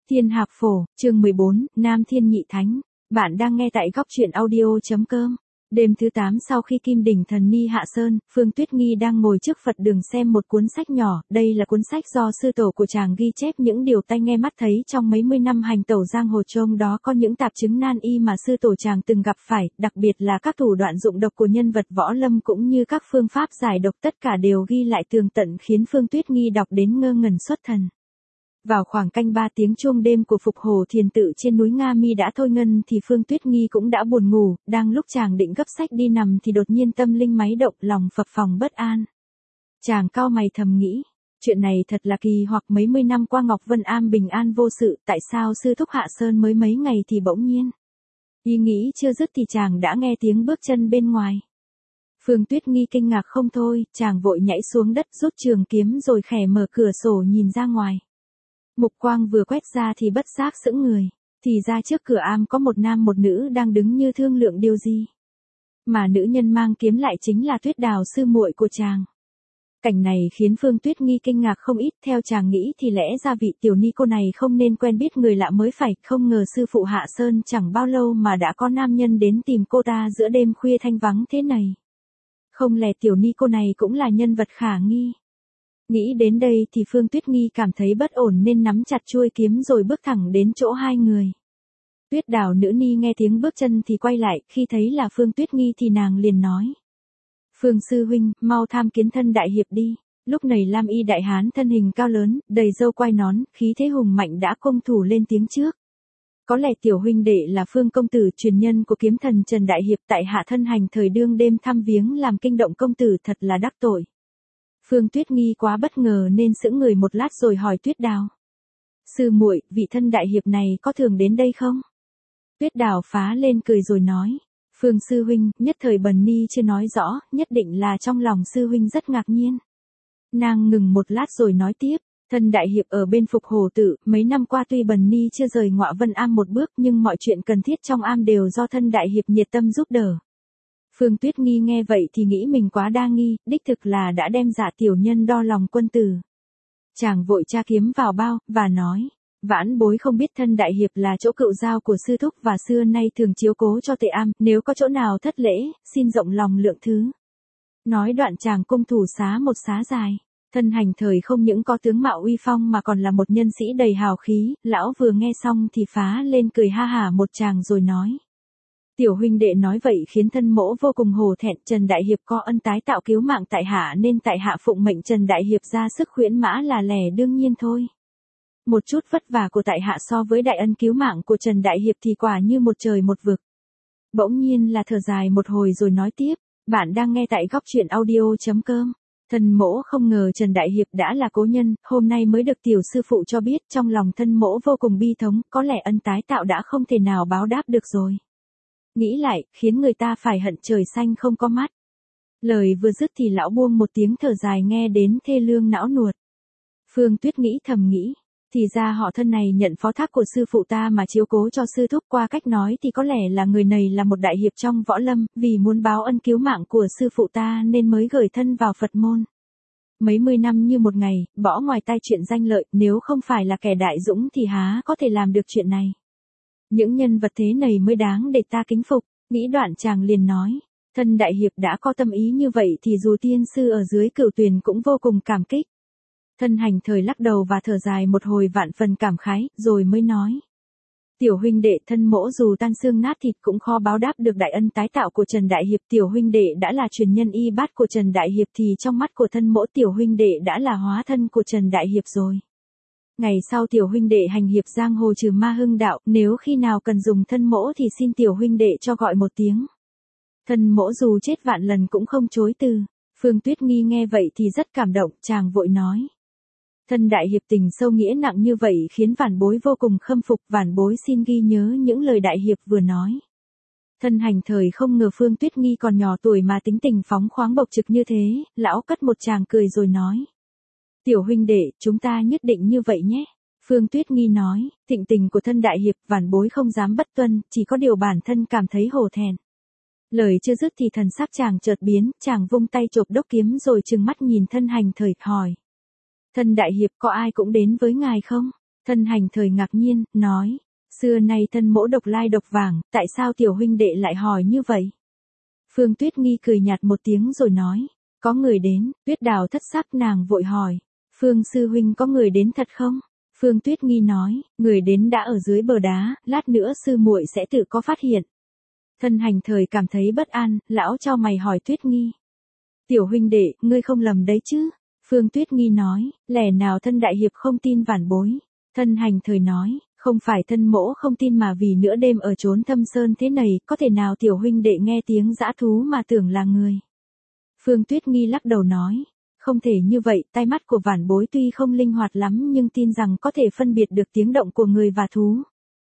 Thiên Hạc Phổ, chương 14, Nam Thiên Nhị Thánh. Bạn đang nghe tại góc truyện audio.com. Đêm thứ 8 sau khi Kim Đỉnh Thần Ni hạ sơn, Phương Tuyết Nghi đang ngồi trước Phật đường xem một cuốn sách nhỏ. Đây là cuốn sách do sư tổ của chàng ghi chép những điều tai nghe mắt thấy trong mấy mươi năm hành tẩu giang hồ, trong đó có những tạp chứng nan y mà sư tổ chàng từng gặp phải, đặc biệt là các thủ đoạn dụng độc của nhân vật võ lâm cũng như các phương pháp giải độc, tất cả đều ghi lại tường tận khiến Phương Tuyết Nghi đọc đến ngơ ngẩn xuất thần. Vào khoảng canh 3 tiếng chuông đêm của Phục Hồ Thiền Tự trên núi Nga Mi đã thôi ngân thì Phương Tuyết Nghi cũng đã buồn ngủ, đang lúc chàng định gấp sách đi nằm thì đột nhiên tâm linh máy động, lòng phập phồng bất an. Chàng cau mày thầm nghĩ, chuyện này thật là kỳ, hoặc mấy mươi năm qua Ngọc Vân Am bình an vô sự, tại sao sư thúc hạ sơn mới mấy ngày thì bỗng nhiên. Ý nghĩ chưa dứt thì chàng đã nghe tiếng bước chân bên ngoài. Phương Tuyết Nghi kinh ngạc không thôi, chàng vội nhảy xuống đất rút trường kiếm rồi khẽ mở cửa sổ nhìn ra ngoài. Mục quang vừa quét ra thì bất giác sững người, thì ra trước cửa am có một nam một nữ đang đứng như thương lượng điều gì. Mà nữ nhân mang kiếm lại chính là Tuyết Đào sư muội của chàng. Cảnh này khiến Phương Tuyết Nghi kinh ngạc không ít, theo chàng nghĩ thì lẽ ra vị tiểu ni cô này không nên quen biết người lạ mới phải, không ngờ sư phụ hạ sơn chẳng bao lâu mà đã có nam nhân đến tìm cô ta giữa đêm khuya thanh vắng thế này. Không lẽ tiểu ni cô này cũng là nhân vật khả nghi. Nghĩ đến đây thì Phương Tuyết Nghi cảm thấy bất ổn nên nắm chặt chuôi kiếm rồi bước thẳng đến chỗ hai người. Tuyết Đào nữ ni nghe tiếng bước chân thì quay lại, khi thấy là Phương Tuyết Nghi thì nàng liền nói. Phương sư huynh, mau tham kiến thân đại hiệp đi. Lúc này Lam Y đại hán thân hình cao lớn, đầy râu quai nón, khí thế hùng mạnh đã công thủ lên tiếng trước. Có lẽ tiểu huynh đệ là Phương công tử truyền nhân của kiếm thần Trần Đại Hiệp, tại hạ thân hành thời đương đêm thăm viếng làm kinh động công tử, thật là đắc tội. Phương Tuyết Nghi quá bất ngờ nên sững người một lát rồi hỏi Tuyết Đào. Sư muội, vị thân đại hiệp này có thường đến đây không? Tuyết Đào phá lên cười rồi nói. Phương sư huynh, nhất thời bần ni chưa nói rõ, nhất định là trong lòng sư huynh rất ngạc nhiên. Nàng ngừng một lát rồi nói tiếp. Thân đại hiệp ở bên Phục Hồ Tự, mấy năm qua tuy bần ni chưa rời Ngọa Vân Am một bước nhưng mọi chuyện cần thiết trong am đều do thân đại hiệp nhiệt tâm giúp đỡ. Phương Tuyết Nghi nghe vậy thì nghĩ mình quá đa nghi, đích thực là đã đem dạ tiểu nhân đo lòng quân tử. Chàng vội tra kiếm vào bao, và nói, vãn bối không biết thân đại hiệp là chỗ cựu giao của sư thúc và xưa nay thường chiếu cố cho tệ am, nếu có chỗ nào thất lễ, xin rộng lòng lượng thứ. Nói đoạn chàng cung thủ xá một xá dài. Thân hành thời không những có tướng mạo uy phong mà còn là một nhân sĩ đầy hào khí, lão vừa nghe xong thì phá lên cười ha hả một tràng rồi nói. Tiểu huynh đệ nói vậy khiến thân mỗ vô cùng hổ thẹn, Trần Đại Hiệp có ân tái tạo cứu mạng tại hạ nên tại hạ phụng mệnh Trần Đại Hiệp ra sức khuyến mã là lẽ đương nhiên thôi. Một chút vất vả của tại hạ so với đại ân cứu mạng của Trần Đại Hiệp thì quả như một trời một vực. Bỗng nhiên là thở dài một hồi rồi nói tiếp, bạn đang nghe tại góc truyện audio.com. Thân mỗ không ngờ Trần Đại Hiệp đã là cố nhân, hôm nay mới được tiểu sư phụ cho biết, trong lòng thân mỗ vô cùng bi thống, có lẽ ân tái tạo đã không thể nào báo đáp được rồi. Nghĩ lại, khiến người ta phải hận trời xanh không có mắt. Lời vừa dứt thì lão buông một tiếng thở dài nghe đến thê lương não nuột. Phương Tuyết nghĩ thầm nghĩ, thì ra họ thân này nhận phó thác của sư phụ ta mà chiếu cố cho sư thúc, qua cách nói thì có lẽ là người này là một đại hiệp trong võ lâm, vì muốn báo ân cứu mạng của sư phụ ta nên mới gửi thân vào Phật môn. Mấy mươi năm như một ngày, bỏ ngoài tai chuyện danh lợi, nếu không phải là kẻ đại dũng thì há có thể làm được chuyện này. Những nhân vật thế này mới đáng để ta kính phục, nghĩ đoạn chàng liền nói, thân đại hiệp đã có tâm ý như vậy thì dù tiên sư ở dưới Cửu Tuyền cũng vô cùng cảm kích. Thân hành thời lắc đầu và thở dài một hồi vạn phần cảm khái, rồi mới nói. Tiểu huynh đệ, thân mỗ dù tan xương nát thịt cũng khó báo đáp được đại ân tái tạo của Trần Đại Hiệp. Tiểu huynh đệ đã là truyền nhân y bát của Trần Đại Hiệp thì trong mắt của thân mỗ tiểu huynh đệ đã là hóa thân của Trần Đại Hiệp rồi. Ngày sau tiểu huynh đệ hành hiệp giang hồ trừ ma hưng đạo, nếu khi nào cần dùng thân mỗ thì xin tiểu huynh đệ cho gọi một tiếng. Thân mỗ dù chết vạn lần cũng không chối từ. Phương Tuyết Nghi nghe vậy thì rất cảm động, chàng vội nói. Thân đại hiệp tình sâu nghĩa nặng như vậy khiến vạn bối vô cùng khâm phục, vạn bối xin ghi nhớ những lời đại hiệp vừa nói. Thân hành thời không ngờ Phương Tuyết Nghi còn nhỏ tuổi mà tính tình phóng khoáng bộc trực như thế, lão cất một tràng cười rồi nói. Tiểu huynh đệ, chúng ta nhất định như vậy nhé. Phương Tuyết Nghi nói, thịnh tình của thân đại hiệp vạn bối không dám bất tuân, chỉ có điều bản thân cảm thấy hổ thẹn. Lời chưa dứt thì thần sắc chàng chợt biến, chàng vung tay chộp đốc kiếm rồi trừng mắt nhìn thân hành thời, hỏi. Thân đại hiệp có ai cũng đến với ngài không? Thân hành thời ngạc nhiên, nói, xưa nay thân mỗ độc lai độc vàng, tại sao tiểu huynh đệ lại hỏi như vậy? Phương Tuyết Nghi cười nhạt một tiếng rồi nói, có người đến. Tuyết Đào thất sắc, nàng vội hỏi, Phương sư huynh có người đến thật không? Phương Tuyết Nghi nói, người đến đã ở dưới bờ đá, lát nữa sư muội sẽ tự có phát hiện. Thân hành thời cảm thấy bất an, lão chau mày hỏi Tuyết Nghi. Tiểu huynh đệ, ngươi không lầm đấy chứ? Phương Tuyết Nghi nói, lẽ nào thân đại hiệp không tin vãn bối? Thân hành thời nói, không phải thân mỗ không tin mà vì nửa đêm ở chốn thâm sơn thế này, có thể nào tiểu huynh đệ nghe tiếng dã thú mà tưởng là người. Phương Tuyết Nghi lắc đầu nói, không thể như vậy, tai mắt của vãn bối tuy không linh hoạt lắm nhưng tin rằng có thể phân biệt được tiếng động của người và thú.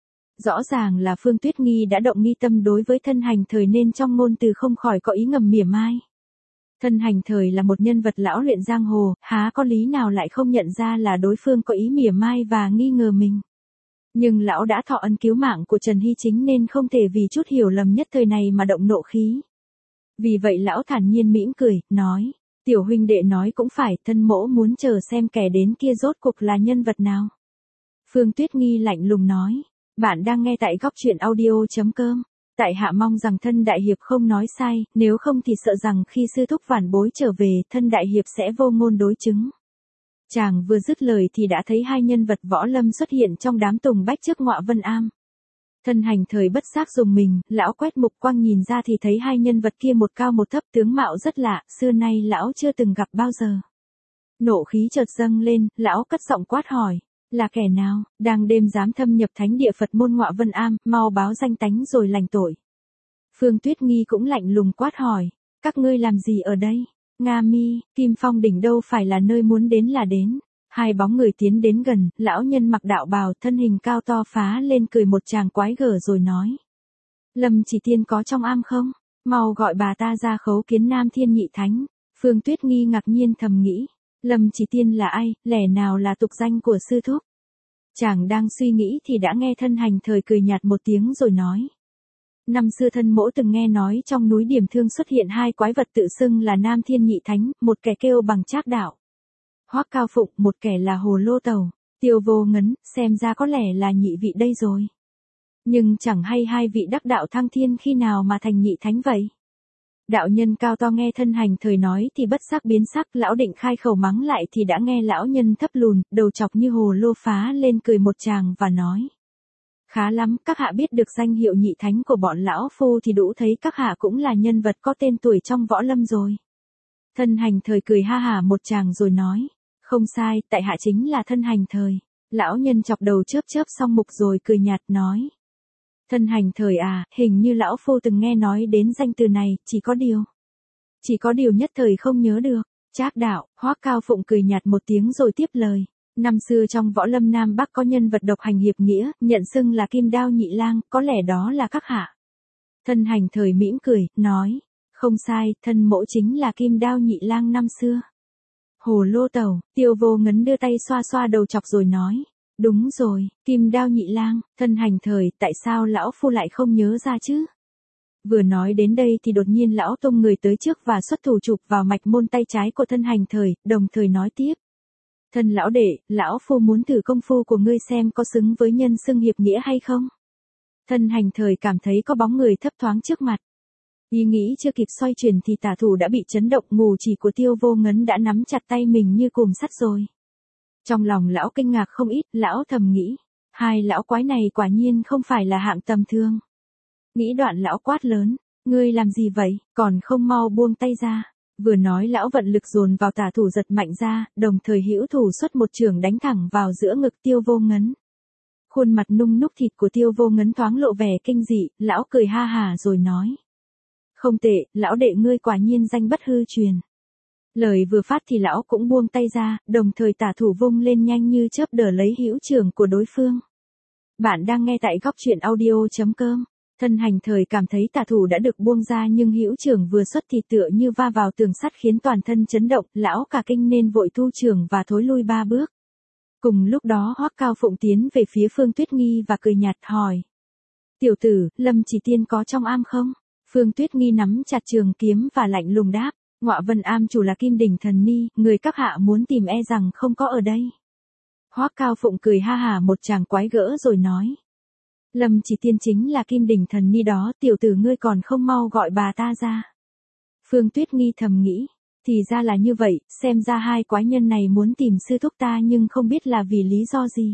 Rõ ràng là Phương Tuyết Nghi đã động nghi tâm đối với thân hành thời nên trong ngôn từ không khỏi có ý ngầm mỉa mai. Thân hành thời là một nhân vật lão luyện giang hồ, há có lý nào lại không nhận ra là đối phương có ý mỉa mai và nghi ngờ mình. Nhưng lão đã thọ ân cứu mạng của Trần Hy Chính nên không thể vì chút hiểu lầm nhất thời này mà động nộ khí. Vì vậy lão thản nhiên mỉm cười, nói, tiểu huynh đệ nói cũng phải, thân mỗ muốn chờ xem kẻ đến kia rốt cuộc là nhân vật nào. Phương Tuyết Nghi lạnh lùng nói, bạn đang nghe tại góc truyện audio.com. Tại hạ mong rằng thân đại hiệp không nói sai, nếu không thì sợ rằng khi sư thúc vãn bối trở về, thân đại hiệp sẽ vô ngôn đối chứng. Chàng vừa dứt lời thì đã thấy hai nhân vật võ lâm xuất hiện trong đám tùng bách trước Ngọa Vân Am. Thân hành thời bất giác dùng mình, lão quét mục quang nhìn ra thì thấy hai nhân vật kia một cao một thấp, tướng mạo rất lạ, xưa nay lão chưa từng gặp bao giờ. Nộ khí chợt dâng lên, lão cất giọng quát hỏi, là kẻ nào, đang đêm dám thâm nhập thánh địa Phật môn Ngọa Vân Am, mau báo danh tánh rồi lành tội. Phương Tuyết Nghi cũng lạnh lùng quát hỏi, các ngươi làm gì ở đây? Nga Mi, Kim Phong đỉnh đâu phải là nơi muốn đến là đến. Hai bóng người tiến đến gần, lão nhân mặc đạo bào, thân hình cao to phá lên cười một tràng quái gở rồi nói. Lâm Chỉ Tiên có trong am không? Mau gọi bà ta ra khấu kiến Nam Thiên Nhị Thánh. Phương Tuyết Nghi ngạc nhiên thầm nghĩ. Lâm Chỉ Tiên là ai, lẽ nào là tục danh của sư thúc? Chàng đang suy nghĩ thì đã nghe thân hành thời cười nhạt một tiếng rồi nói. Năm xưa thân mỗ từng nghe nói trong núi Điểm Thương xuất hiện hai quái vật tự xưng là Nam Thiên Nhị Thánh, một kẻ kêu bằng Trác Đạo Hoắc Cao Phụng, một kẻ là Hồ Lô Tẩu, Tiêu Vô Ngấn, xem ra có lẽ là nhị vị đây rồi. Nhưng chẳng hay hai vị đắc đạo thăng thiên khi nào mà thành nhị thánh vậy. Đạo nhân cao to nghe thân hành thời nói thì bất giác biến sắc, lão định khai khẩu mắng lại thì đã nghe lão nhân thấp lùn, đầu chọc như hồ lô phá lên cười một tràng và nói. Khá lắm, các hạ biết được danh hiệu nhị thánh của bọn lão phu thì đủ thấy các hạ cũng là nhân vật có tên tuổi trong võ lâm rồi. Thân hành thời cười ha hả một tràng rồi nói. Không sai, tại hạ chính là thân hành thời. Lão nhân chọc đầu chớp chớp xong mục rồi cười nhạt nói. Thân hành thời à, hình như lão phu từng nghe nói đến danh từ này, chỉ có điều nhất thời không nhớ được. Trác Đạo, Hoắc Cao Phụng cười nhạt một tiếng rồi tiếp lời. Năm xưa trong võ lâm Nam Bắc có nhân vật độc hành hiệp nghĩa, nhận xưng là Kim Đao Nhị Lang, có lẽ đó là các hạ. Thân hành thời mỉm cười, nói. Không sai, thân mỗ chính là Kim Đao Nhị Lang năm xưa. Hồ Lô Tẩu, Tiêu Vô Ngấn đưa tay xoa xoa đầu chọc rồi nói. Đúng rồi, Kim Đao Nhị Lang, thân hành thời, tại sao lão phu lại không nhớ ra chứ? Vừa nói đến đây thì đột nhiên lão tung người tới trước và xuất thủ chụp vào mạch môn tay trái của thân hành thời, đồng thời nói tiếp. Thân lão đệ, lão phu muốn thử công phu của ngươi xem có xứng với nhân xưng hiệp nghĩa hay không? Thân hành thời cảm thấy có bóng người thấp thoáng trước mặt. Ý nghĩ chưa kịp xoay chuyển thì tả thủ đã bị chấn động, ngù chỉ của Tiêu Vô Ngấn đã nắm chặt tay mình như cùm sắt rồi. Trong lòng lão kinh ngạc không ít, lão thầm nghĩ, hai lão quái này quả nhiên không phải là hạng tầm thường. Nghĩ đoạn lão quát lớn, ngươi làm gì vậy, còn không mau buông tay ra. Vừa nói lão vận lực dồn vào tả thủ giật mạnh ra, đồng thời hữu thủ xuất một chưởng đánh thẳng vào giữa ngực Tiêu Vô Ngấn. Khuôn mặt nung núc thịt của Tiêu Vô Ngấn thoáng lộ vẻ kinh dị, lão cười ha hà rồi nói. Không tệ, lão đệ ngươi quả nhiên danh bất hư truyền. Lời vừa phát thì lão cũng buông tay ra, đồng thời tả thủ vung lên nhanh như chớp đỡ lấy hữu chưởng của đối phương. Bạn đang nghe tại góc truyện audio.com. Thân hành thời cảm thấy tả thủ đã được buông ra nhưng hữu chưởng vừa xuất thì tựa như va vào tường sắt khiến toàn thân chấn động, lão cả kinh nên vội thu chưởng và thối lui 3 bước. Cùng lúc đó Hoắc Cao Phụng tiến về phía Phương Tuyết Nghi và cười nhạt hỏi. Tiểu tử, Lâm Chỉ Tiên có trong am không? Phương Tuyết Nghi nắm chặt trường kiếm và lạnh lùng đáp. Ngọa Vân Am chủ là Kim Đỉnh Thần Ni, người các hạ muốn tìm e rằng không có ở đây. Hoắc Cao Phụng cười ha hả một tràng quái gỡ rồi nói. Lâm Chỉ Tiên chính là Kim Đỉnh Thần Ni đó, tiểu tử ngươi còn không mau gọi bà ta ra. Phương Tuyết Nghi thầm nghĩ, thì ra là như vậy, xem ra hai quái nhân này muốn tìm sư thúc ta nhưng không biết là vì lý do gì.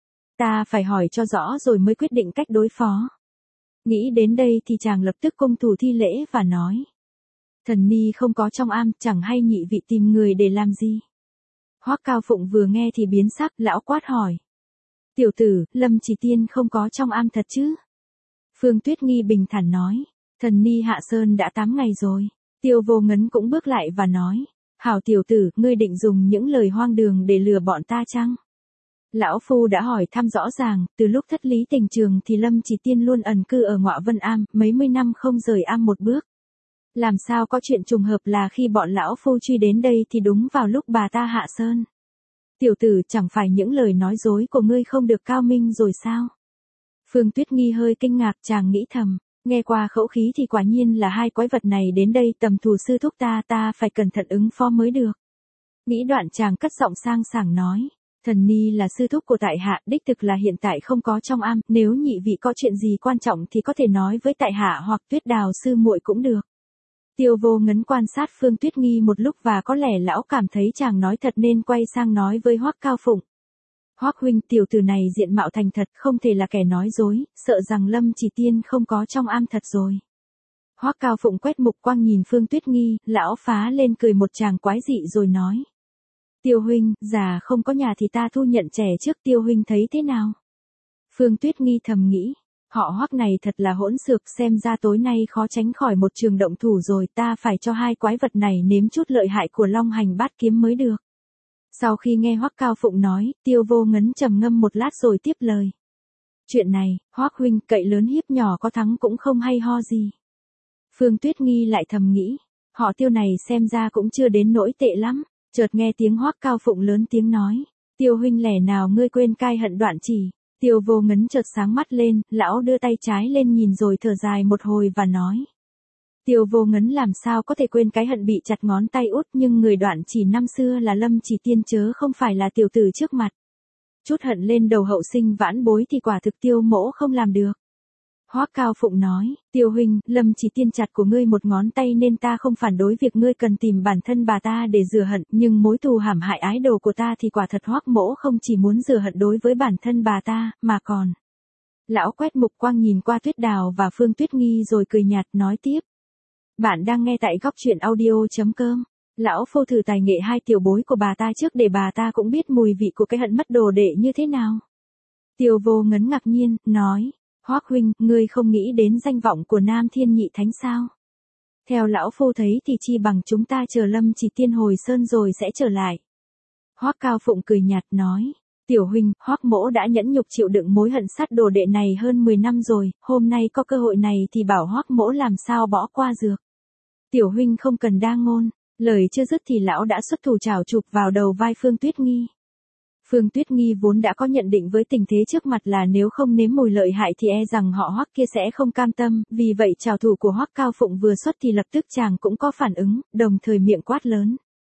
Ta phải hỏi cho rõ rồi mới quyết định cách đối phó. Nghĩ đến đây thì chàng lập tức cung thủ thi lễ và nói. Thần ni không có trong am, chẳng hay nhị vị tìm người để làm gì. Hoắc Cao Phụng vừa nghe thì biến sắc, lão quát hỏi. Tiểu tử, Lâm Chỉ Tiên không có trong am thật chứ? Phương Tuyết Nghi bình thản nói. Thần ni hạ sơn đã 8 ngày rồi. Tiêu Vô Ngấn cũng bước lại và nói. Hảo tiểu tử, ngươi định dùng những lời hoang đường để lừa bọn ta chăng? Lão Phu đã hỏi thăm rõ ràng, từ lúc thất lý tình trường thì Lâm Chỉ Tiên luôn ẩn cư ở Ngọa Vân Am, mấy mươi năm không rời am một bước. Làm sao có chuyện trùng hợp là khi bọn lão Phu truy đến đây thì đúng vào lúc bà ta hạ sơn. Tiểu tử, chẳng phải những lời nói dối của ngươi không được cao minh rồi sao? Phương Tuyết Nghi hơi kinh ngạc, chàng nghĩ thầm, nghe qua khẩu khí thì quả nhiên là hai quái vật này đến đây tầm thù sư thúc ta phải cẩn thận ứng phó mới được. Nghĩ đoạn chàng cất giọng sang sảng nói. Thần ni là sư thúc của tại hạ, đích thực là hiện tại không có trong am, nếu nhị vị có chuyện gì quan trọng thì có thể nói với tại hạ hoặc Tuyết Đào sư muội cũng được. Tiêu Vô Ngấn quan sát Phương Tuyết Nghi một lúc và có lẽ lão cảm thấy chàng nói thật nên quay sang nói với Hoắc Cao Phụng. Hoắc huynh, tiểu tử này diện mạo thành thật, không thể là kẻ nói dối, sợ rằng Lâm Chỉ Tiên không có trong am thật rồi. Hoắc Cao Phụng quét mục quang nhìn Phương Tuyết Nghi, lão phá lên cười một tràng quái dị rồi nói. Tiêu huynh, già không có nhà thì ta thu nhận trẻ trước, Tiêu huynh thấy thế nào? Phương Tuyết Nghi thầm nghĩ, họ Hoắc này thật là hỗn xược, xem ra tối nay khó tránh khỏi một trường động thủ rồi, ta phải cho hai quái vật này nếm chút lợi hại của Long Hành Bát Kiếm mới được. Sau khi nghe Hoắc Cao Phụng nói, Tiêu Vô Ngấn trầm ngâm một lát rồi tiếp lời. Chuyện này, Hoắc huynh, cậy lớn hiếp nhỏ có thắng cũng không hay ho gì. Phương Tuyết Nghi lại thầm nghĩ, họ Tiêu này xem ra cũng chưa đến nỗi tệ lắm. Chợt nghe tiếng Hoắc Cao Phụng lớn tiếng nói, Tiêu huynh lẽ nào ngươi quên cai hận đoạn chỉ? Tiêu Vô Ngấn chợt sáng mắt lên, lão đưa tay trái lên nhìn rồi thở dài một hồi và nói. Tiêu Vô Ngấn làm sao có thể quên cái hận bị chặt ngón tay út, nhưng người đoạn chỉ năm xưa là Lâm Chỉ Tiên chớ không phải là tiểu tử trước mặt. Chút hận lên đầu hậu sinh vãn bối thì quả thực Tiêu mỗ không làm được. Hoắc Cao Phụng nói, Tiêu huynh, Lâm Chỉ Tiên chặt của ngươi một ngón tay nên ta không phản đối việc ngươi cần tìm bản thân bà ta để rửa hận, nhưng mối thù hãm hại ái đồ của ta thì quả thật Hoắc mỗ không chỉ muốn rửa hận đối với bản thân bà ta, mà còn. Lão quét mục quang nhìn qua Tuyết Đào và Phương Tuyết Nghi rồi cười nhạt nói tiếp. Bạn đang nghe tại góc truyện audio.com. Lão Phu thử tài nghệ hai tiểu bối của bà ta trước để bà ta cũng biết mùi vị của cái hận mất đồ đệ như thế nào. Tiêu Vô Ngấn ngạc nhiên, nói. Hoắc huynh, ngươi không nghĩ đến danh vọng của Nam Thiên Nhị Thánh sao? Theo lão Phu thấy thì chi bằng chúng ta chờ Lâm Chỉ Tiên hồi sơn rồi sẽ trở lại. Hoắc Cao Phụng cười nhạt nói, tiểu huynh, Hoắc mỗ đã nhẫn nhục chịu đựng mối hận sát đồ đệ này hơn 10 năm rồi, hôm nay có cơ hội này thì bảo Hoắc mỗ làm sao bỏ qua dược. Tiểu huynh không cần đa ngôn, lời chưa dứt thì lão đã xuất thủ chảo chụp vào đầu vai Phương Tuyết Nghi. Phương Tuyết Nghi vốn đã có nhận định với tình thế trước mặt là nếu không nếm mùi lợi hại thì e rằng họ Hoắc kia sẽ không cam tâm, vì vậy trảo thủ của Hoắc Cao Phụng vừa xuất thì lập tức chàng cũng có phản ứng, đồng thời miệng quát lớn.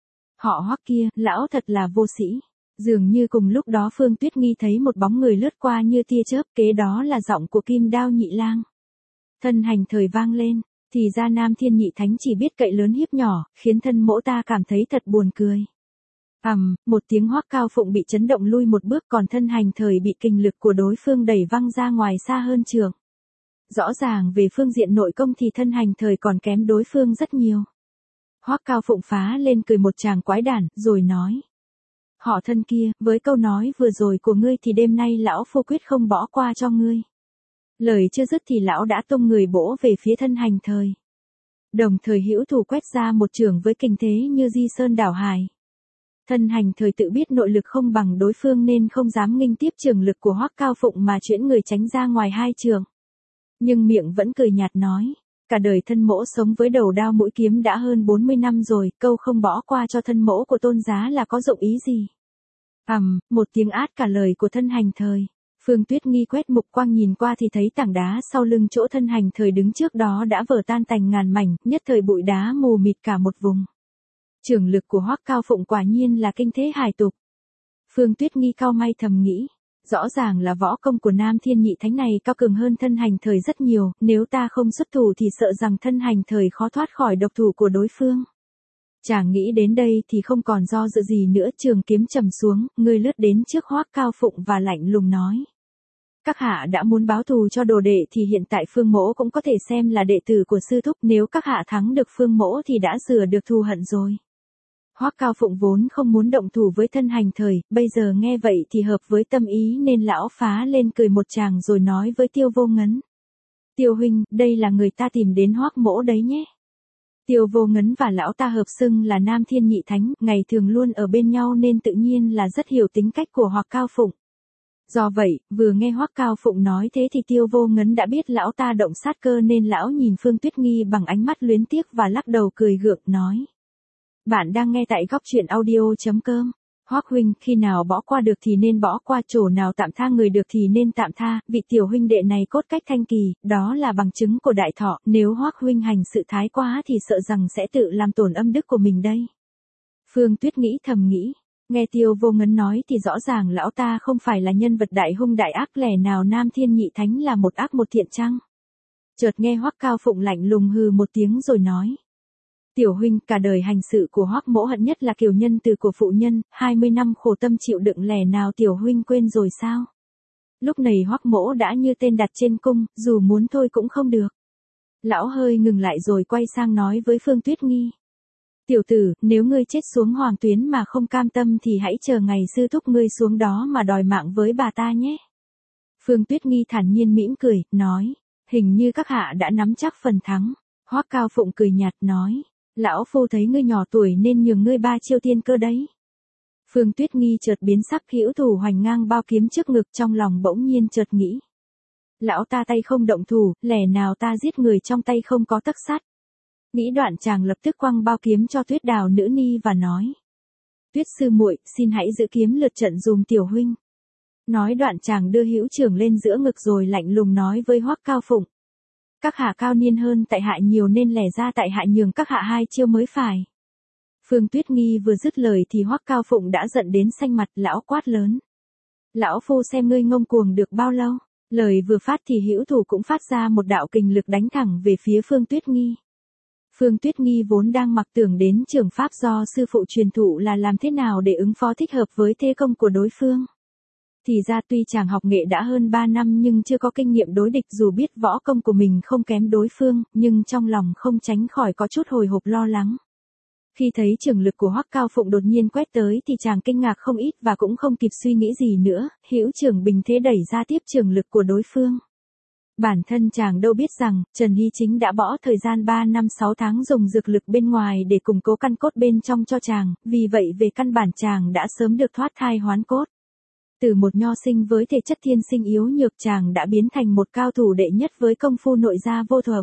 Họ Hoắc kia, lão thật là vô sĩ. Dường như cùng lúc đó Phương Tuyết Nghi thấy một bóng người lướt qua như tia chớp, kế đó là giọng của Kim Đao Nhị Lang. Thân hành thời vang lên, thì ra Nam Thiên Nhị Thánh chỉ biết cậy lớn hiếp nhỏ, khiến thân mỗ ta cảm thấy thật buồn cười. Một tiếng Hoắc Cao Phụng bị chấn động lui một bước, còn thân hành thời bị kình lực của đối phương đẩy văng ra ngoài xa hơn trường. Rõ ràng về phương diện nội công thì thân hành thời còn kém đối phương rất nhiều. Hoắc Cao Phụng phá lên cười một tràng quái đản, rồi nói. Họ thân kia, với câu nói vừa rồi của ngươi thì đêm nay lão Phu quyết không bỏ qua cho ngươi. Lời chưa dứt thì lão đã tung người bổ về phía thân hành thời. Đồng thời hữu thủ quét ra một chưởng với kình thế như di sơn đảo hải. Thân hành thời tự biết nội lực không bằng đối phương nên không dám nghênh tiếp chưởng lực của Hoắc Cao Phụng mà chuyển người tránh ra ngoài hai trường. Nhưng miệng vẫn cười nhạt nói, cả đời thân mỗ sống với đầu đao mũi kiếm đã hơn 40 năm rồi, câu không bỏ qua cho thân mỗ của tôn giá là có dụng ý gì? Một tiếng át cả lời của thân hành thời. Phương Tuyết Nghi quét mục quang nhìn qua thì thấy tảng đá sau lưng chỗ thân hành thời đứng trước đó đã vỡ tan tành ngàn mảnh, nhất thời bụi đá mù mịt cả một vùng. Chưởng lực của Hoắc Cao Phụng quả nhiên là kinh thế hài tục. Phương Tuyết Nghi cau mày thầm nghĩ. Rõ ràng là võ công của Nam Thiên Nhị Thánh này cao cường hơn Thân Hành Thời rất nhiều, nếu ta không xuất thủ thì sợ rằng Thân Hành Thời khó thoát khỏi độc thủ của đối phương. Chàng nghĩ đến đây thì không còn do dự gì nữa, trường kiếm trầm xuống, người lướt đến trước Hoắc Cao Phụng và lạnh lùng nói. Các hạ đã muốn báo thù cho đồ đệ thì hiện tại Phương mỗ cũng có thể xem là đệ tử của sư thúc, nếu các hạ thắng được Phương mỗ thì đã rửa được thù hận rồi. Hoắc Cao Phụng vốn không muốn động thủ với Thân Hành Thời, bây giờ nghe vậy thì hợp với tâm ý nên lão phá lên cười một tràng rồi nói với Tiêu Vô Ngấn. Tiêu huynh, đây là người ta tìm đến Hoắc mỗ đấy nhé. Tiêu Vô Ngấn và lão ta hợp xưng là Nam Thiên Nhị Thánh, ngày thường luôn ở bên nhau nên tự nhiên là rất hiểu tính cách của Hoắc Cao Phụng. Do vậy, vừa nghe Hoắc Cao Phụng nói thế thì Tiêu Vô Ngấn đã biết lão ta động sát cơ nên lão nhìn Phương Tuyết Nghi bằng ánh mắt luyến tiếc và lắc đầu cười gượng nói. Bạn đang nghe tại góc truyện audio.com. Hoắc huynh, khi nào bỏ qua được thì nên bỏ qua, chỗ nào tạm tha người được thì nên tạm tha, vị tiểu huynh đệ này cốt cách thanh kỳ, đó là bằng chứng của đại thọ, nếu Hoắc huynh hành sự thái quá thì sợ rằng sẽ tự làm tổn âm đức của mình đây. Phương Tuyết nghĩ thầm nghĩ, nghe Tiêu Vô Ngấn nói thì rõ ràng lão ta không phải là nhân vật đại hung đại ác, lẽ nào Nam Thiên Nhị Thánh là một ác một thiện chăng? Chợt nghe Hoắc Cao Phụng lạnh lùng hừ một tiếng rồi nói. Tiểu huynh, cả đời hành sự của Hoắc mỗ hận nhất là kiểu nhân từ của phụ nhân, 20 năm khổ tâm chịu đựng, lẽ nào tiểu huynh quên rồi sao? Lúc này Hoắc mỗ đã như tên đặt trên cung, dù muốn thôi cũng không được. Lão hơi ngừng lại rồi quay sang nói với Phương Tuyết Nghi. Tiểu tử, nếu ngươi chết xuống hoàng tuyến mà không cam tâm thì hãy chờ ngày sư thúc ngươi xuống đó mà đòi mạng với bà ta nhé. Phương Tuyết Nghi thản nhiên mỉm cười, nói. Hình như các hạ đã nắm chắc phần thắng. Hoắc Cao Phụng cười nhạt nói. Lão phu thấy ngươi nhỏ tuổi nên nhường ngươi 3 chiêu tiên cơ đấy. Phương Tuyết Nghi chợt biến sắc, hữu thủ hoành ngang bao kiếm trước ngực, trong lòng bỗng nhiên chợt nghĩ. Lão ta tay không động thủ, lẽ nào ta giết người trong tay không có tấc sắt. Nghĩ đoạn chàng lập tức quăng bao kiếm cho Tuyết Đào nữ ni và nói. Tuyết sư muội, xin hãy giữ kiếm lượt trận dùm tiểu huynh. Nói đoạn chàng đưa hữu trưởng lên giữa ngực rồi lạnh lùng nói với Hoắc Cao Phụng. Các hạ cao niên hơn tại hạ nhiều nên lẽ ra tại hạ nhường các hạ 2 chiêu mới phải. Phương Tuyết Nghi vừa dứt lời thì Hoắc Cao Phụng đã giận đến xanh mặt, lão quát lớn. Lão phu xem ngươi ngông cuồng được bao lâu. Lời vừa phát thì hữu thủ cũng phát ra một đạo kình lực đánh thẳng về phía Phương Tuyết Nghi. Phương Tuyết Nghi vốn đang mặc tưởng đến trường pháp do sư phụ truyền thụ là làm thế nào để ứng phó thích hợp với thế công của đối phương. Thì ra tuy chàng học nghệ đã hơn 3 năm nhưng chưa có kinh nghiệm đối địch, dù biết võ công của mình không kém đối phương, nhưng trong lòng không tránh khỏi có chút hồi hộp lo lắng. Khi thấy trường lực của Hoắc Cao Phụng đột nhiên quét tới thì chàng kinh ngạc không ít và cũng không kịp suy nghĩ gì nữa, hữu trường bình thế đẩy ra tiếp trường lực của đối phương. Bản thân chàng đâu biết rằng, Trần Hy Chính đã bỏ thời gian 3 năm 6 tháng dùng dược lực bên ngoài để củng cố căn cốt bên trong cho chàng, vì vậy về căn bản chàng đã sớm được thoát thai hoán cốt. Từ một nho sinh với thể chất thiên sinh yếu nhược, chàng đã biến thành một cao thủ đệ nhất với công phu nội gia vô thượng.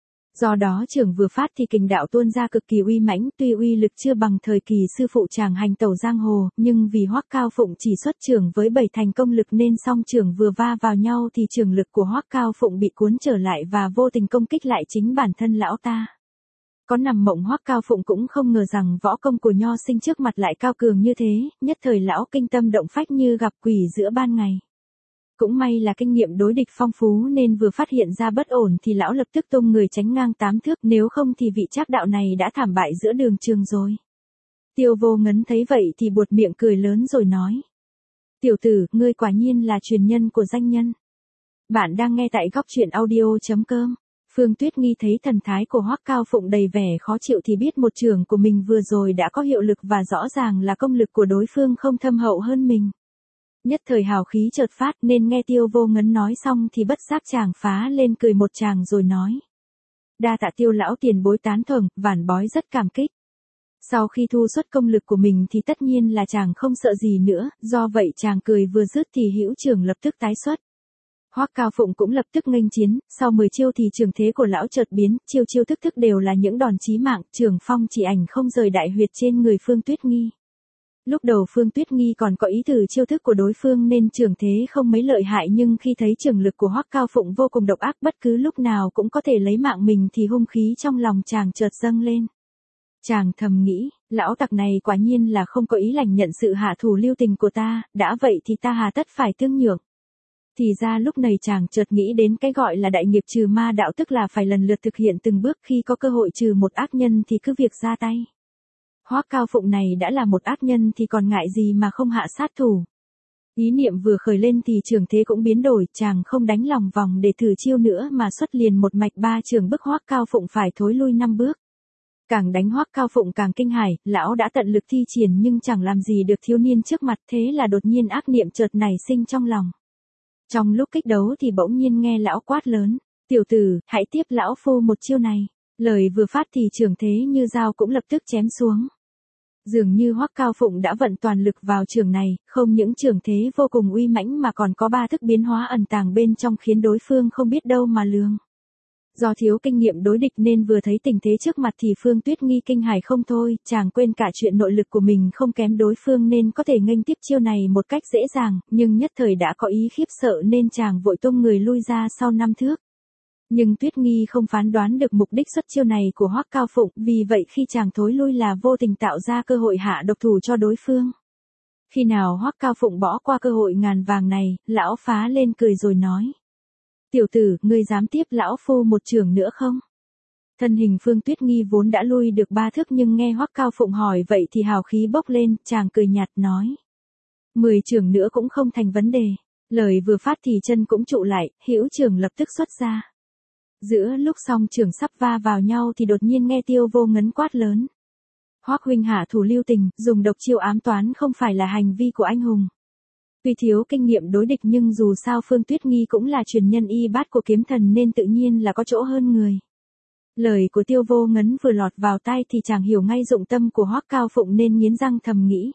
Do đó trường vừa phát thì kình đạo tuôn ra cực kỳ uy mãnh, tuy uy lực chưa bằng thời kỳ sư phụ chàng hành tẩu giang hồ, nhưng vì Hoắc Cao Phụng chỉ xuất trường với 7 thành công lực nên song trường vừa va vào nhau thì trường lực của Hoắc Cao Phụng bị cuốn trở lại và vô tình công kích lại chính bản thân lão ta. Có nằm mộng Hoắc Cao Phụng cũng không ngờ rằng võ công của nho sinh trước mặt lại cao cường như thế, nhất thời lão kinh tâm động phách như gặp quỷ giữa ban ngày. Cũng may là kinh nghiệm đối địch phong phú nên vừa phát hiện ra bất ổn thì lão lập tức tung người tránh ngang 8 thước, nếu không thì vị trác đạo này đã thảm bại giữa đường trường rồi. Tiêu Vô Ngấn thấy vậy thì buột miệng cười lớn rồi nói. Tiểu tử, ngươi quả nhiên là truyền nhân của danh nhân. Bạn đang nghe tại góc truyện audio.com. Phương Tuyết Nghi thấy thần thái của Hoắc Cao Phụng đầy vẻ khó chịu thì biết một trường của mình vừa rồi đã có hiệu lực và rõ ràng là công lực của đối phương không thâm hậu hơn mình. Nhất thời hào khí chợt phát nên nghe Tiêu Vô Ngấn nói xong thì bất giác chàng phá lên cười một tràng rồi nói. Đa tạ Tiêu lão tiền bối tán thưởng, vản bói rất cảm kích. Sau khi thu xuất công lực của mình thì tất nhiên là chàng không sợ gì nữa, do vậy chàng cười vừa dứt thì hữu trường lập tức tái xuất. Hoắc Cao Phụng cũng lập tức nghênh chiến, sau 10 chiêu thì trường thế của lão chợt biến, chiêu chiêu thức thức đều là những đòn chí mạng, trường phong chỉ ảnh không rời đại huyệt trên người Phương Tuyết Nghi. Lúc đầu Phương Tuyết Nghi còn có ý thử chiêu thức của đối phương nên trường thế không mấy lợi hại, nhưng khi thấy trường lực của Hoắc Cao Phụng vô cùng độc ác, bất cứ lúc nào cũng có thể lấy mạng mình thì hung khí trong lòng chàng chợt dâng lên. Chàng thầm nghĩ, Lão tặc này quả nhiên là không có ý lành nhận sự hạ thủ lưu tình của ta, đã vậy thì ta hà tất phải tương nhượng. Thì ra lúc này chàng chợt nghĩ đến cái gọi là đại nghiệp trừ ma đạo, tức là phải lần lượt thực hiện từng bước, khi có cơ hội trừ một ác nhân thì cứ việc ra tay. Hoắc Cao Phụng này đã là một ác nhân thì còn ngại gì mà không hạ sát thủ. Ý niệm vừa khởi lên thì trường thế cũng biến đổi, chàng không đánh lòng vòng để thử chiêu nữa mà xuất liền một mạch 3 trường bức Hoắc Cao Phụng phải thối lui 5 bước. Càng đánh Hoắc Cao Phụng càng kinh hãi, lão đã tận lực thi triển nhưng chẳng làm gì được thiếu niên trước mặt, thế là đột nhiên ác niệm chợt nảy sinh trong lòng. Trong lúc kích đấu thì bỗng nhiên nghe lão quát lớn, tiểu tử, hãy tiếp lão phu một chiêu này. Lời vừa phát thì trường thế như dao cũng lập tức chém xuống. Dường như Hoắc Cao Phụng đã vận toàn lực vào trường này, không những trường thế vô cùng uy mãnh mà còn có 3 thức biến hóa ẩn tàng bên trong khiến đối phương không biết đâu mà lường. Do thiếu kinh nghiệm đối địch nên vừa thấy tình thế trước mặt thì Phương Tuyết Nghi kinh hãi không thôi, chàng quên cả chuyện nội lực của mình không kém đối phương nên có thể nghênh tiếp chiêu này một cách dễ dàng, nhưng nhất thời đã có ý khiếp sợ nên chàng vội tung người lui ra sau 5 thước. Nhưng Tuyết Nghi không phán đoán được mục đích xuất chiêu này của Hoắc Cao Phụng, vì vậy khi chàng thối lui là vô tình tạo ra cơ hội hạ độc thủ cho đối phương. Khi nào Hoắc Cao Phụng bỏ qua cơ hội ngàn vàng này, lão phá lên cười rồi nói. Tiểu tử, ngươi dám tiếp lão phu một trường nữa không? Thân hình Phương Tuyết Nghi vốn đã lui được 3 thước nhưng nghe Hoắc Cao Phụng hỏi vậy thì hào khí bốc lên, chàng cười nhạt nói. 10 trường nữa cũng không thành vấn đề. Lời vừa phát thì chân cũng trụ lại, hữu trường lập tức xuất ra. Giữa lúc song trường sắp va vào nhau thì đột nhiên nghe Tiêu Vô Ngấn quát lớn. Hoắc huynh hạ thủ lưu tình, dùng độc chiêu ám toán không phải là hành vi của anh hùng. Tuy thiếu kinh nghiệm đối địch nhưng dù sao Phương Tuyết Nghi cũng là truyền nhân y bát của kiếm thần nên tự nhiên là có chỗ hơn người. Lời của Tiêu Vô Ngấn vừa lọt vào tai thì chàng hiểu ngay dụng tâm của Hoắc Cao Phụng nên nghiến răng thầm nghĩ.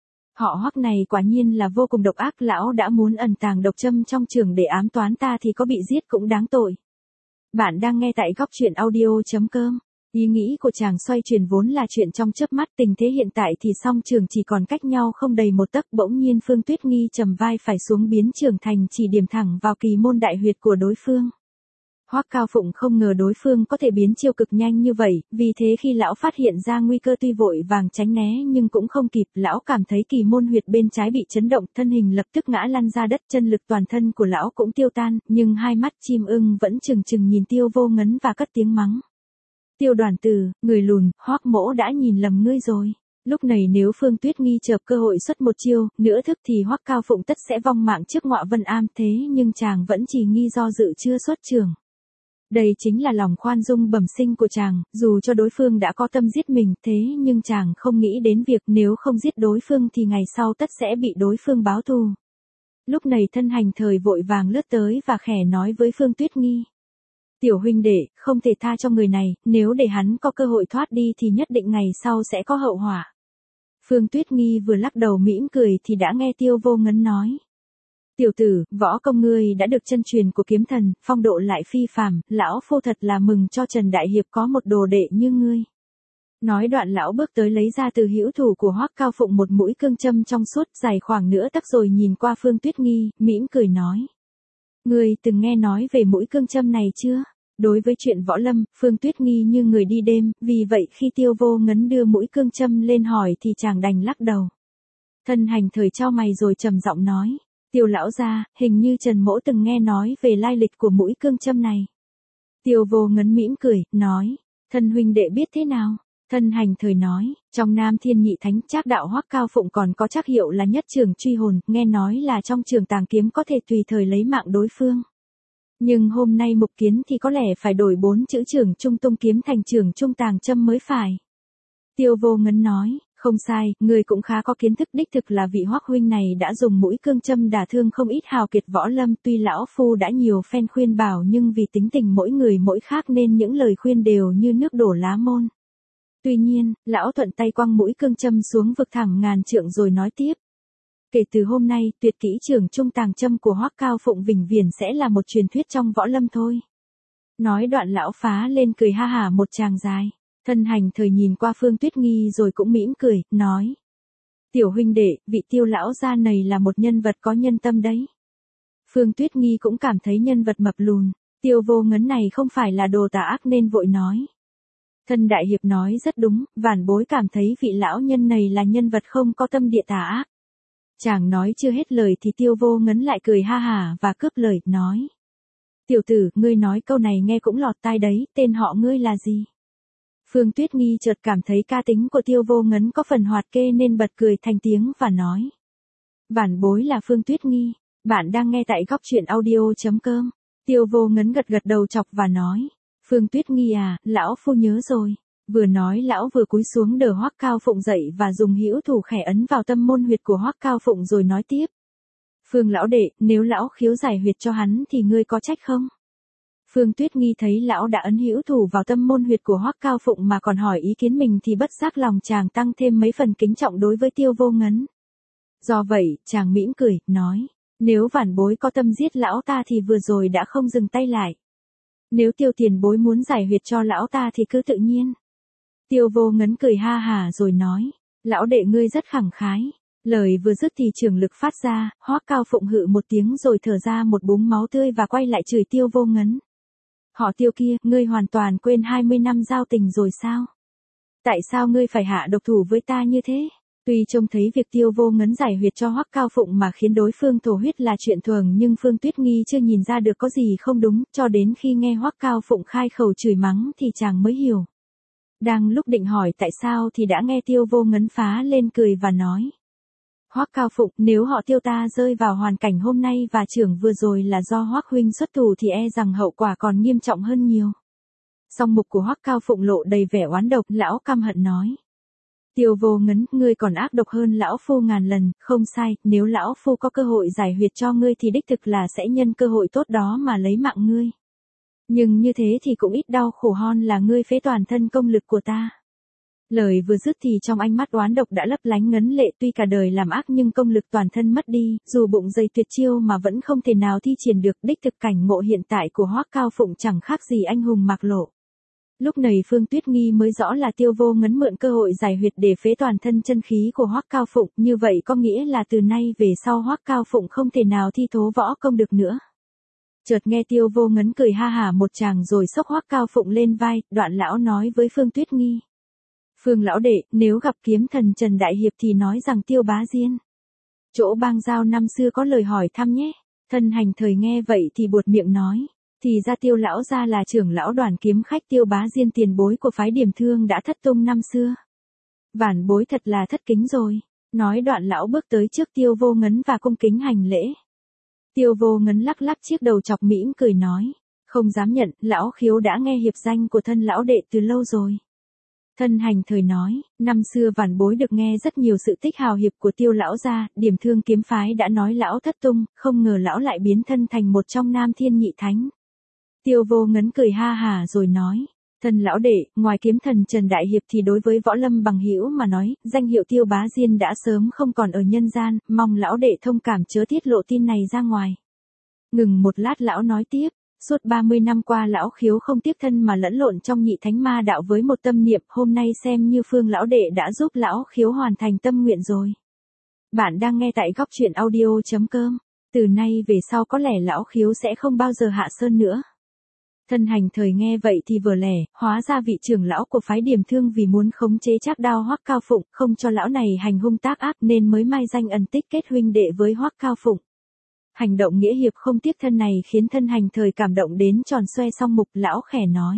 Họ Hoắc này quả nhiên là vô cùng độc ác, lão đã muốn ẩn tàng độc châm trong trường để ám toán ta thì có bị giết cũng đáng tội. Bạn đang nghe tại góc truyện audio.com. Ý nghĩ của chàng xoay chuyển vốn là chuyện trong chớp mắt, tình thế hiện tại thì song trường chỉ còn cách nhau không đầy một tấc, bỗng nhiên Phương Tuyết Nghi trầm vai phải xuống biến trường thành chỉ điểm thẳng vào kỳ môn đại huyệt của đối phương. Hoắc Cao Phụng không ngờ đối phương có thể biến chiêu cực nhanh như vậy, vì thế khi lão phát hiện ra nguy cơ tuy vội vàng tránh né nhưng cũng không kịp, lão cảm thấy kỳ môn huyệt bên trái bị chấn động, thân hình lập tức ngã lăn ra đất, chân lực toàn thân của lão cũng tiêu tan, nhưng hai mắt chim ưng vẫn trừng trừng nhìn Tiêu Vô Ngấn và cất tiếng mắng. Tiêu Đoàn Tử, người lùn, Hoắc mỗ đã nhìn lầm ngươi rồi. Lúc này nếu Phương Tuyết Nghi chợp cơ hội xuất một chiêu, nửa thức thì Hoắc Cao Phụng tất sẽ vong mạng trước Ngọa Vân Am, thế nhưng chàng vẫn chỉ nghi do dự chưa xuất trường. Đây chính là lòng khoan dung bẩm sinh của chàng, dù cho đối phương đã có tâm giết mình, thế nhưng chàng không nghĩ đến việc nếu không giết đối phương thì ngày sau tất sẽ bị đối phương báo thù. Lúc này thân hành thời vội vàng lướt tới và khẽ nói với Phương Tuyết Nghi. Tiểu huynh đệ, không thể tha cho người này, nếu để hắn có cơ hội thoát đi thì nhất định ngày sau sẽ có hậu họa. Phương Tuyết Nghi vừa lắc đầu mỉm cười thì đã nghe Tiêu Vô Ngấn nói. Tiểu tử, võ công ngươi đã được chân truyền của kiếm thần, phong độ lại phi phàm, lão phu thật là mừng cho Trần Đại Hiệp có một đồ đệ như ngươi. Nói đoạn lão bước tới lấy ra từ hữu thủ của Hoắc Cao Phụng một mũi cương châm trong suốt dài khoảng nửa tấc rồi nhìn qua Phương Tuyết Nghi, mỉm cười nói. Ngươi từng nghe nói về mũi cương châm này chưa? Đối với chuyện võ lâm, Phương Tuyết Nghi như người đi đêm, vì vậy khi Tiêu Vô Ngấn đưa mũi cương châm lên hỏi thì chàng đành lắc đầu. Thân hành thời chau mày rồi trầm giọng nói. Tiêu lão gia, hình như Trần mỗ từng nghe nói về lai lịch của mũi cương châm này. Tiêu Vô Ngấn mỉm cười, nói. Thân huynh đệ biết thế nào? Thân hành thời nói, trong Nam Thiên Nhị Thánh Trác đạo Hoắc Cao Phụng còn có trác hiệu là Nhất Trường Truy Hồn, nghe nói là trong trường tàng kiếm có thể tùy thời lấy mạng đối phương. Nhưng hôm nay mục kiến thì có lẽ phải đổi 4 chữ Trường Trung Tung Kiếm thành Trường Trung Tàng Châm mới phải. Tiêu Vô Ngấn nói, không sai, người cũng khá có kiến thức, đích thực là vị Hoắc huynh này đã dùng mũi cương châm đả thương không ít hào kiệt võ lâm, tuy lão phu đã nhiều phen khuyên bảo nhưng vì tính tình mỗi người mỗi khác nên những lời khuyên đều như nước đổ lá môn. Tuy nhiên, lão thuận tay quăng mũi cương châm xuống vực thẳng ngàn trượng rồi nói tiếp. Kể từ hôm nay, tuyệt kỹ Trường Trung Tàng Châm của Hoắc Cao Phụng vĩnh viễn sẽ là một truyền thuyết trong võ lâm thôi. Nói đoạn lão phá lên cười ha hả một tràng dài. Thân hành thời nhìn qua Phương Tuyết Nghi rồi cũng mỉm cười, nói. Tiểu huynh đệ, vị Tiêu lão gia này là một nhân vật có nhân tâm đấy. Phương Tuyết Nghi cũng cảm thấy nhân vật mập lùn, Tiêu Vô Ngấn này không phải là đồ tà ác nên vội nói. Thân đại hiệp nói rất đúng, vạn bối cảm thấy vị lão nhân này là nhân vật không có tâm địa tà ác. Chàng nói chưa hết lời thì Tiêu Vô Ngấn lại cười ha hả và cướp lời, nói. Tiểu tử, ngươi nói câu này nghe cũng lọt tai đấy, tên họ ngươi là gì? Phương Tuyết Nghi chợt cảm thấy ca tính của Tiêu Vô Ngấn có phần hoạt kê nên bật cười thành tiếng và nói. Vạn bối là Phương Tuyết Nghi, bạn đang nghe tại góc truyện audio.com. Tiêu Vô Ngấn gật gật đầu chọc và nói. Phương Tuyết Nghi à, lão phu nhớ rồi. Vừa nói lão vừa cúi xuống đỡ Hoắc Cao Phụng dậy và dùng hữu thủ khẽ ấn vào tâm môn huyệt của Hoắc Cao Phụng rồi nói tiếp. Phương lão đệ, nếu lão khiếu giải huyệt cho hắn thì ngươi có trách không? Phương Tuyết Nghi thấy lão đã ấn hữu thủ vào tâm môn huyệt của Hoắc Cao Phụng mà còn hỏi ý kiến mình thì bất giác lòng chàng tăng thêm mấy phần kính trọng đối với Tiêu Vô Ngấn. Do vậy, chàng mỉm cười, nói, nếu vạn bối có tâm giết lão ta thì vừa rồi đã không dừng tay lại. Nếu Tiêu tiền bối muốn giải huyệt cho lão ta thì cứ tự nhiên. Tiêu Vô Ngấn cười ha hả rồi nói, lão đệ ngươi rất khẳng khái. Lời vừa dứt thì trường lực phát ra, Hoắc Cao Phụng hự một tiếng rồi thở ra một búng máu tươi và quay lại chửi Tiêu Vô Ngấn. Họ Tiêu kia, ngươi hoàn toàn quên 20 năm giao tình rồi sao? Tại sao ngươi phải hạ độc thủ với ta như thế? Tuy trông thấy việc Tiêu Vô Ngấn giải huyệt cho Hoắc Cao Phụng mà khiến đối phương thổ huyết là chuyện thường nhưng Phương Tuyết Nghi chưa nhìn ra được có gì không đúng, cho đến khi nghe Hoắc Cao Phụng khai khẩu chửi mắng thì chàng mới hiểu. Đang lúc định hỏi tại sao thì đã nghe Tiêu Vô Ngấn phá lên cười và nói. Hoắc Cao Phụng, nếu họ Tiêu ta rơi vào hoàn cảnh hôm nay và trưởng vừa rồi là do Hoắc huynh xuất thủ thì e rằng hậu quả còn nghiêm trọng hơn nhiều. Song mục của Hoắc Cao Phụng lộ đầy vẻ oán độc, lão căm hận nói. Tiêu Vô Ngấn, ngươi còn ác độc hơn lão phu ngàn lần, không sai, nếu lão phu có cơ hội giải huyệt cho ngươi thì đích thực là sẽ nhân cơ hội tốt đó mà lấy mạng ngươi. Nhưng như thế thì cũng ít đau khổ hơn là ngươi phế toàn thân công lực của ta. Lời vừa dứt thì trong ánh mắt oán độc đã lấp lánh ngấn lệ, tuy cả đời làm ác nhưng công lực toàn thân mất đi, dù bụng dày tuyệt chiêu mà vẫn không thể nào thi triển được, đích thực cảnh ngộ hiện tại của Hoắc Cao Phụng chẳng khác gì anh hùng mạc lộ. Lúc này Phương Tuyết Nghi mới rõ là Tiêu Vô Ngấn mượn cơ hội giải huyệt để phế toàn thân chân khí của Hoắc Cao Phụng, như vậy có nghĩa là từ nay về sau Hoắc Cao Phụng không thể nào thi thố võ công được nữa. Chợt nghe Tiêu Vô Ngấn cười ha hả một tràng rồi xốc Hoắc Cao Phụng lên vai, đoạn lão nói với Phương Tuyết Nghi. Phương lão đệ, nếu gặp kiếm thần Trần Đại Hiệp thì nói rằng Tiêu bá diên. Chỗ bang giao năm xưa có lời hỏi thăm nhé. Thân hành thời nghe vậy thì buột miệng nói. Thì ra Tiêu lão gia là trưởng lão đoàn kiếm khách Tiêu bá diên tiền bối của phái Điểm Thương đã thất tung năm xưa. Vạn bối thật là thất kính rồi. Nói đoạn lão bước tới trước Tiêu Vô Ngấn và cung kính hành lễ. Tiêu Vô Ngấn lắc lắc chiếc đầu chọc mỉm cười nói. Không dám nhận, lão khiếu đã nghe hiệp danh của thân lão đệ từ lâu rồi. Thân hành thời nói, năm xưa vạn bối được nghe rất nhiều sự tích hào hiệp của Tiêu lão gia, Điểm Thương kiếm phái đã nói lão thất tung, không ngờ lão lại biến thân thành một trong Nam Thiên Nhị Thánh. Tiêu Vô Ngấn cười ha hả rồi nói, thân lão đệ, ngoài kiếm thần Trần Đại Hiệp thì đối với võ lâm bằng hữu mà nói, danh hiệu Tiêu bá diên đã sớm không còn ở nhân gian, mong lão đệ thông cảm chớ tiết lộ tin này ra ngoài. Ngừng một lát lão nói tiếp. Suốt 30 năm qua lão khiếu không tiếc thân mà lẫn lộn trong nhị thánh ma đạo với một tâm niệm, hôm nay xem như Phương lão đệ đã giúp lão khiếu hoàn thành tâm nguyện rồi. Bạn đang nghe tại góc truyện audio.com. Từ nay về sau có lẽ lão khiếu sẽ không bao giờ hạ sơn nữa. Thân hành thời nghe vậy thì vừa lẻ, hóa ra vị trưởng lão của phái Điểm Thương vì muốn khống chế Trác Đao Hoắc Cao Phụng, không cho lão này hành hung tác ác nên mới mai danh ẩn tích kết huynh đệ với Hoắc Cao Phụng. Hành động nghĩa hiệp không tiếc thân này khiến thân hành thời cảm động đến tròn xoe song mục, lão khẽ nói.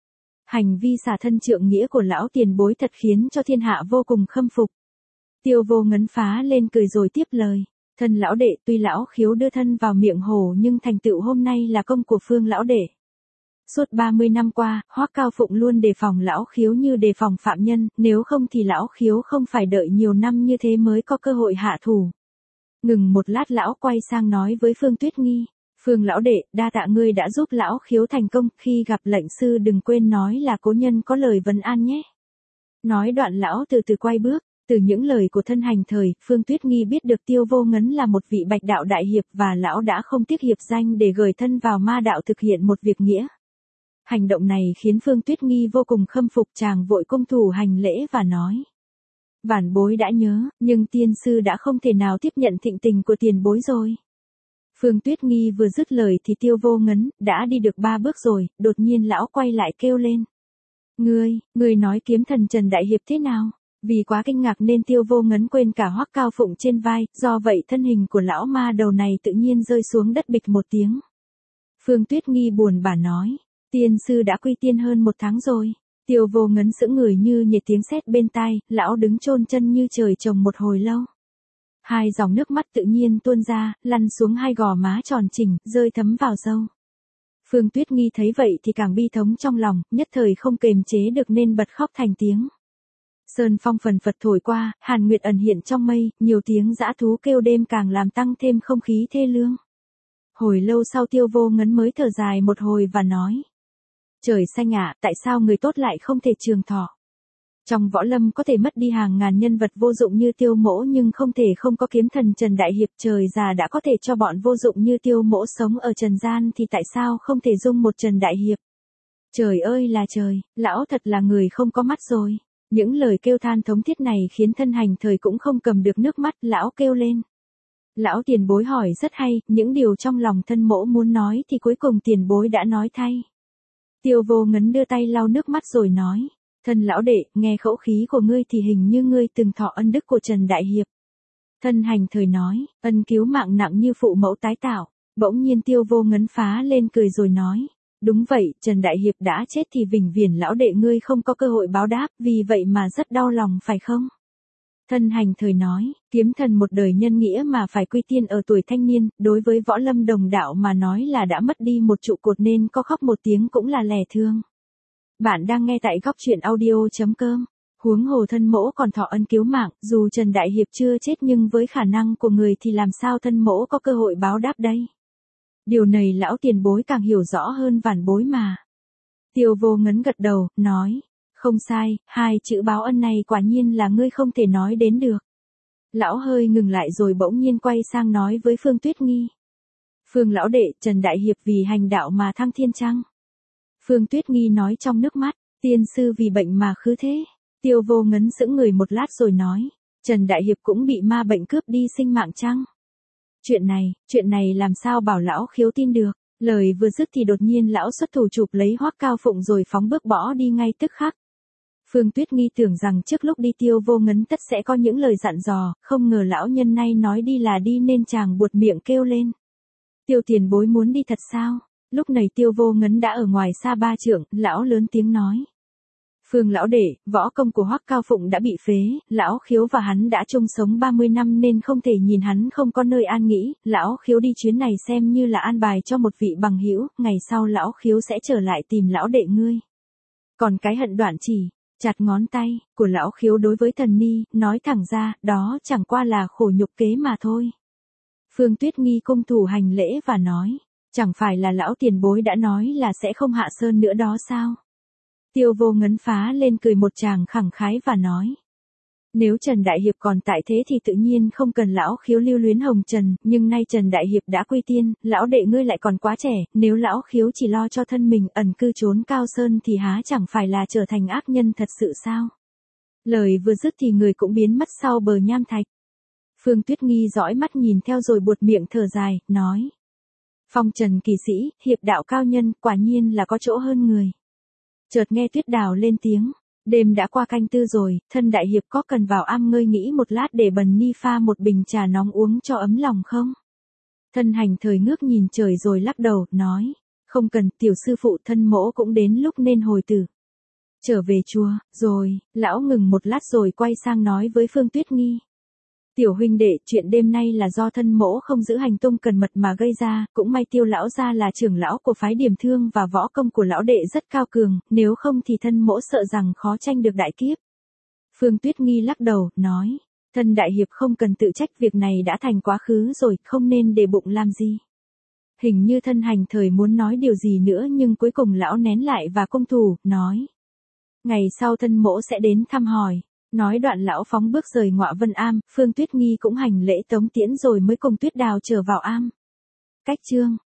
Hành vi xả thân trượng nghĩa của lão tiền bối thật khiến cho thiên hạ vô cùng khâm phục. Tiêu Vô Ngấn phá lên cười rồi tiếp lời. Thân lão đệ, tuy lão khiếu đưa thân vào miệng hổ nhưng thành tựu hôm nay là công của Phương lão đệ. Suốt 30 năm qua, Hoắc Cao Phụng luôn đề phòng lão khiếu như đề phòng phạm nhân, nếu không thì lão khiếu không phải đợi nhiều năm như thế mới có cơ hội hạ thủ. Ngừng một lát lão quay sang nói với Phương Tuyết Nghi. Phương lão đệ, đa tạ ngươi đã giúp lão khiếu thành công, khi gặp lệnh sư đừng quên nói là cố nhân có lời vấn an nhé. Nói đoạn lão từ từ quay bước, từ những lời của thân hành thời, Phương Tuyết Nghi biết được Tiêu Vô Ngấn là một vị bạch đạo đại hiệp và lão đã không tiếc hiệp danh để gửi thân vào ma đạo thực hiện một việc nghĩa. Hành động này khiến Phương Tuyết Nghi vô cùng khâm phục, chàng vội cung thủ hành lễ và nói. Vạn bối đã nhớ, nhưng tiên sư đã không thể nào tiếp nhận thịnh tình của tiền bối rồi. Phương Tuyết Nghi vừa dứt lời thì Tiêu Vô Ngấn đã đi được 3 bước rồi, đột nhiên lão quay lại kêu lên. Ngươi nói kiếm thần Trần Đại Hiệp thế nào? Vì quá kinh ngạc nên Tiêu Vô Ngấn quên cả Hoắc Cao Phụng trên vai, do vậy thân hình của lão ma đầu này tự nhiên rơi xuống đất bịch một tiếng. Phương Tuyết Nghi buồn bã nói, tiên sư đã quy tiên hơn 1 tháng rồi. Tiêu Vô Ngấn sững người như nhiệt tiếng sét bên tai, lão đứng chôn chân như trời trồng một hồi lâu. 2 dòng nước mắt tự nhiên tuôn ra, lăn xuống 2 gò má tròn chỉnh, rơi thấm vào râu. Phương Tuyết Nghi thấy vậy thì càng bi thống trong lòng, nhất thời không kềm chế được nên bật khóc thành tiếng. Sơn phong phần phật thổi qua, Hàn Nguyệt ẩn hiện trong mây, nhiều tiếng dã thú kêu đêm càng làm tăng thêm không khí thê lương. Hồi lâu sau Tiêu Vô Ngấn mới thở dài một hồi và nói. Trời xanh ạ, tại sao người tốt lại không thể trường thọ? Trong võ lâm có thể mất đi hàng ngàn nhân vật vô dụng như Tiêu Mỗ nhưng không thể không có kiếm thần Trần Đại Hiệp, trời già đã có thể cho bọn vô dụng như Tiêu Mỗ sống ở trần gian thì tại sao không thể dung một Trần Đại Hiệp? Trời ơi là trời, lão thật là người không có mắt rồi. Những lời kêu than thống thiết này khiến thân hành thời cũng không cầm được nước mắt, lão kêu lên. Lão tiền bối hỏi rất hay, những điều trong lòng thân mỗ muốn nói thì cuối cùng tiền bối đã nói thay. Tiêu Vô Ngấn đưa tay lau nước mắt rồi nói. Thân lão đệ, nghe khẩu khí của ngươi thì hình như ngươi từng thọ ân đức của Trần Đại Hiệp. Thân hành thời nói, ân cứu mạng nặng như phụ mẫu tái tạo. Bỗng nhiên Tiêu Vô Ngấn phá lên cười rồi nói. Đúng vậy, Trần Đại Hiệp đã chết thì vĩnh viễn lão đệ ngươi không có cơ hội báo đáp, vì vậy mà rất đau lòng phải không? Thân hành thời nói, kiếm thần một đời nhân nghĩa mà phải quy tiên ở tuổi thanh niên, đối với võ lâm đồng đạo mà nói là đã mất đi một trụ cột nên có khóc một tiếng cũng là lẻ thương. Bạn đang nghe tại góc truyện audio.com. Huống hồ thân mỗ còn thọ ân cứu mạng, dù Trần Đại Hiệp chưa chết nhưng với khả năng của người thì làm sao thân mỗ có cơ hội báo đáp đây? Điều này lão tiền bối càng hiểu rõ hơn vạn bối mà. Tiêu Vô Ngấn gật đầu, nói. Không sai, 2 chữ báo ân này quả nhiên là ngươi không thể nói đến được. Lão hơi ngừng lại rồi bỗng nhiên quay sang nói với Phương Tuyết Nghi. Phương lão đệ, Trần Đại Hiệp vì hành đạo mà thăng thiên chăng? Phương Tuyết Nghi nói trong nước mắt, tiên sư vì bệnh mà khứ thế. Tiêu Vô Ngấn sững người một lát rồi nói, Trần Đại Hiệp cũng bị ma bệnh cướp đi sinh mạng chăng? Chuyện này làm sao bảo lão khiếu tin được? Lời vừa dứt thì đột nhiên lão xuất thủ chụp lấy Hoắc Cao Phụng rồi phóng bước bỏ đi ngay tức khắc. Phương Tuyết Nghi tưởng rằng trước lúc đi Tiêu Vô Ngấn tất sẽ có những lời dặn dò, không ngờ lão nhân nay nói đi là đi nên chàng buột miệng kêu lên. Tiêu tiền bối muốn đi thật sao? Lúc này Tiêu Vô Ngấn đã ở ngoài xa 3 trượng, lão lớn tiếng nói. Phương lão đệ, võ công của Hoắc Cao Phụng đã bị phế, lão khiếu và hắn đã chung sống 30 năm nên không thể nhìn hắn không có nơi an nghỉ, lão khiếu đi chuyến này xem như là an bài cho một vị bằng hữu, ngày sau lão khiếu sẽ trở lại tìm lão đệ ngươi. Còn cái hận đoạn chỉ, chặt ngón tay, của lão khiếu đối với thần ni, nói thẳng ra, đó chẳng qua là khổ nhục kế mà thôi. Phương Tuyết Nghi cung thủ hành lễ và nói, chẳng phải là lão tiền bối đã nói là sẽ không hạ sơn nữa đó sao? Tiêu Vô Ngấn phá lên cười một tràng khẳng khái và nói. Nếu Trần Đại Hiệp còn tại thế thì tự nhiên không cần lão khiếu lưu luyến hồng trần, nhưng nay Trần Đại Hiệp đã quy tiên, lão đệ ngươi lại còn quá trẻ, nếu lão khiếu chỉ lo cho thân mình ẩn cư trốn cao sơn thì há chẳng phải là trở thành ác nhân thật sự sao? Lời vừa dứt thì người cũng biến mất sau bờ nham thạch. Phương Tuyết Nghi dõi mắt nhìn theo rồi buột miệng thở dài, nói. Phong trần kỳ sĩ, hiệp đạo cao nhân, quả nhiên là có chỗ hơn người. Chợt nghe Tuyết Đào lên tiếng, đêm đã qua canh 4 rồi, thân Đại Hiệp có cần vào am ngơi nghỉ một lát để bần ni pha một bình trà nóng uống cho ấm lòng không? Thân hành thời ngước nhìn trời rồi lắc đầu, nói, không cần, tiểu sư phụ thân mỗ cũng đến lúc nên hồi tử. Trở về chùa, rồi, lão ngừng một lát rồi quay sang nói với Phương Tuyết Nghi. Tiểu huynh đệ, chuyện đêm nay là do thân mỗ không giữ hành tung cần mật mà gây ra, cũng may Tiêu lão gia là trưởng lão của phái Điểm Thương và võ công của lão đệ rất cao cường, nếu không thì thân mỗ sợ rằng khó tranh được đại kiếp. Phương Tuyết Nghi lắc đầu, nói, thân Đại Hiệp không cần tự trách, việc này đã thành quá khứ rồi, không nên để bụng làm gì. Hình như thân hành thời muốn nói điều gì nữa nhưng cuối cùng lão nén lại và cung thủ, nói. Ngày sau thân mỗ sẽ đến thăm hỏi. Nói đoạn lão phóng bước rời Ngọa Vân Am, Phương Tuyết Nghi cũng hành lễ tống tiễn rồi mới cùng Tuyết Đào trở vào am. Cách chương